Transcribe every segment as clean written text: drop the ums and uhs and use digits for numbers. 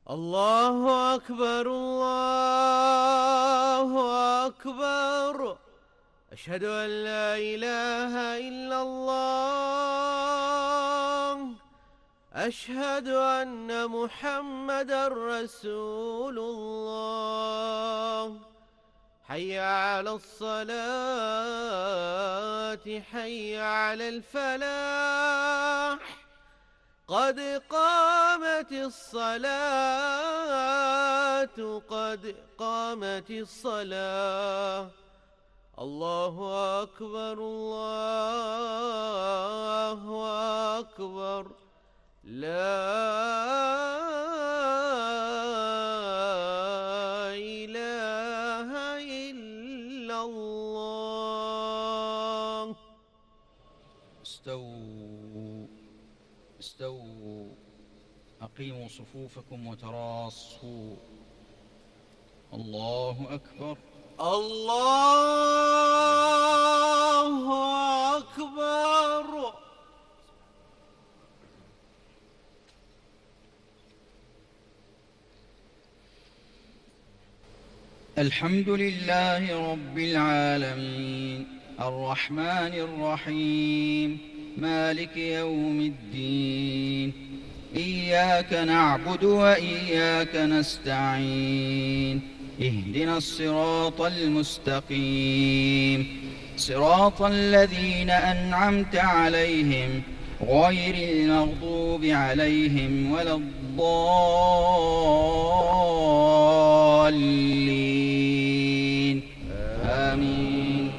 الله أكبر الله أكبر. أشهد أن لا إله إلا الله. أشهد أن محمدا رسول الله. حي على الصلاة، حي على الفلاح. قد قامت الصلاة، قد قامت الصلاة. الله أكبر الله أكبر. لا إله إلا الله. استووا استووا، أقيموا صفوفكم وتراصوا. الله أكبر. الله أكبر. الحمد لله رب العالمين، الرحمن الرحيم، مالك يوم الدين. إياك نعبد وإياك نستعين. اهدنا الصراط المستقيم، صراط الذين أنعمت عليهم غير المغضوب عليهم ولا الضالين. آمين.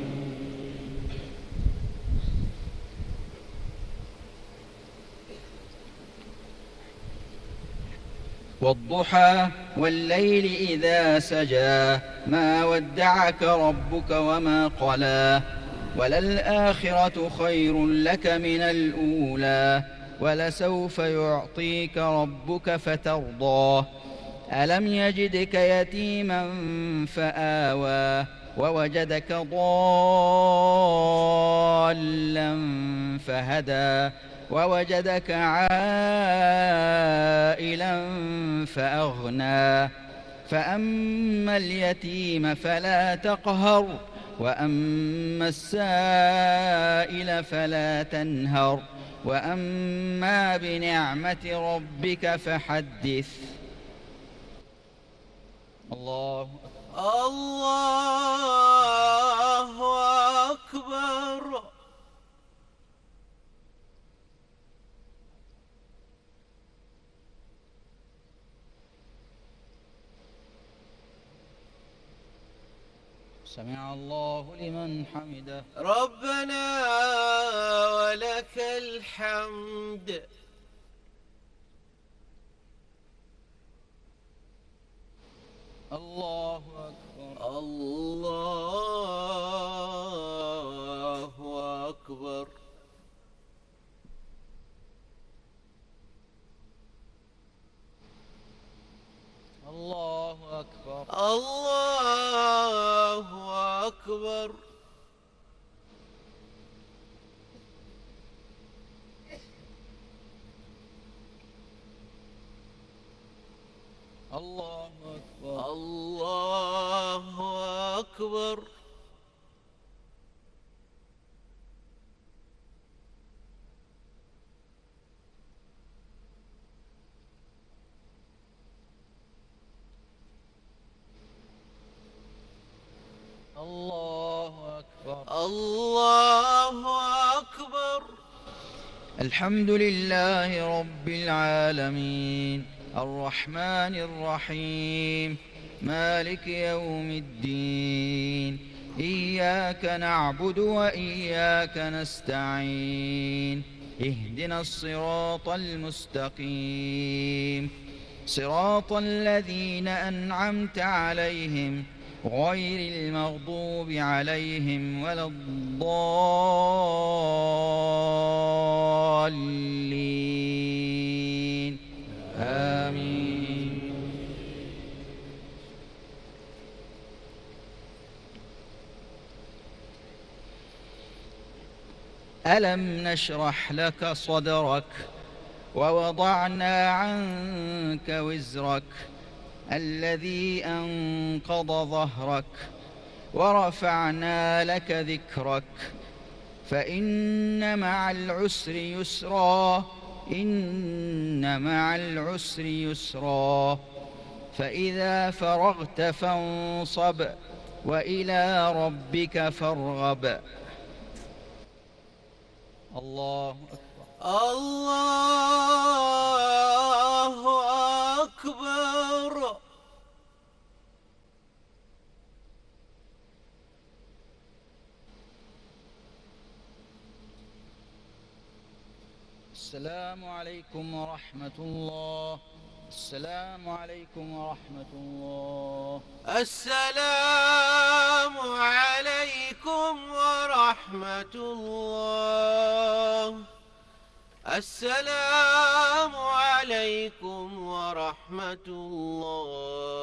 والضحى والليل إذا سجى، ما ودعك ربك وما قلى. وللآخرة خير لك من الأولى، ولسوف يعطيك ربك فترضى. ألم يجدك يتيما فآوى، ووجدك ضالا فهدى، ووجدك عائلا فأغنى. فأما اليتيم فلا تقهر، وأما السائل فلا تنهر، وأما بنعمة ربك فحدث. الله أكبر. سمع الله لمن حمده. ربنا ولك الحمد. الله أكبر. الله أكبر. الله أكبر. الله أكبر. الله أكبر. الله أكبر. الله أكبر. الله أكبر. الحمد لله رب العالمين، الرحمن الرحيم، مالك يوم الدين. إياك نعبد وإياك نستعين. اهدنا الصراط المستقيم، صراط الذين أنعمت عليهم غير المغضوب عليهم ولا الضالين. آمين. ألم نشرح لك صدرك ووضعنا عنك وزرك الذي أنقض ظهرك ورفعنا لك ذكرك فإن مع العسر يسرا إن مع العسر يسرا فإذا فرغت فانصب وإلى ربك فارغب. الله أكبر. الله أكبر. السلام عليكم ورحمة الله. السلام عليكم ورحمة الله. السلام عليكم ورحمة الله. السلام عليكم ورحمة الله.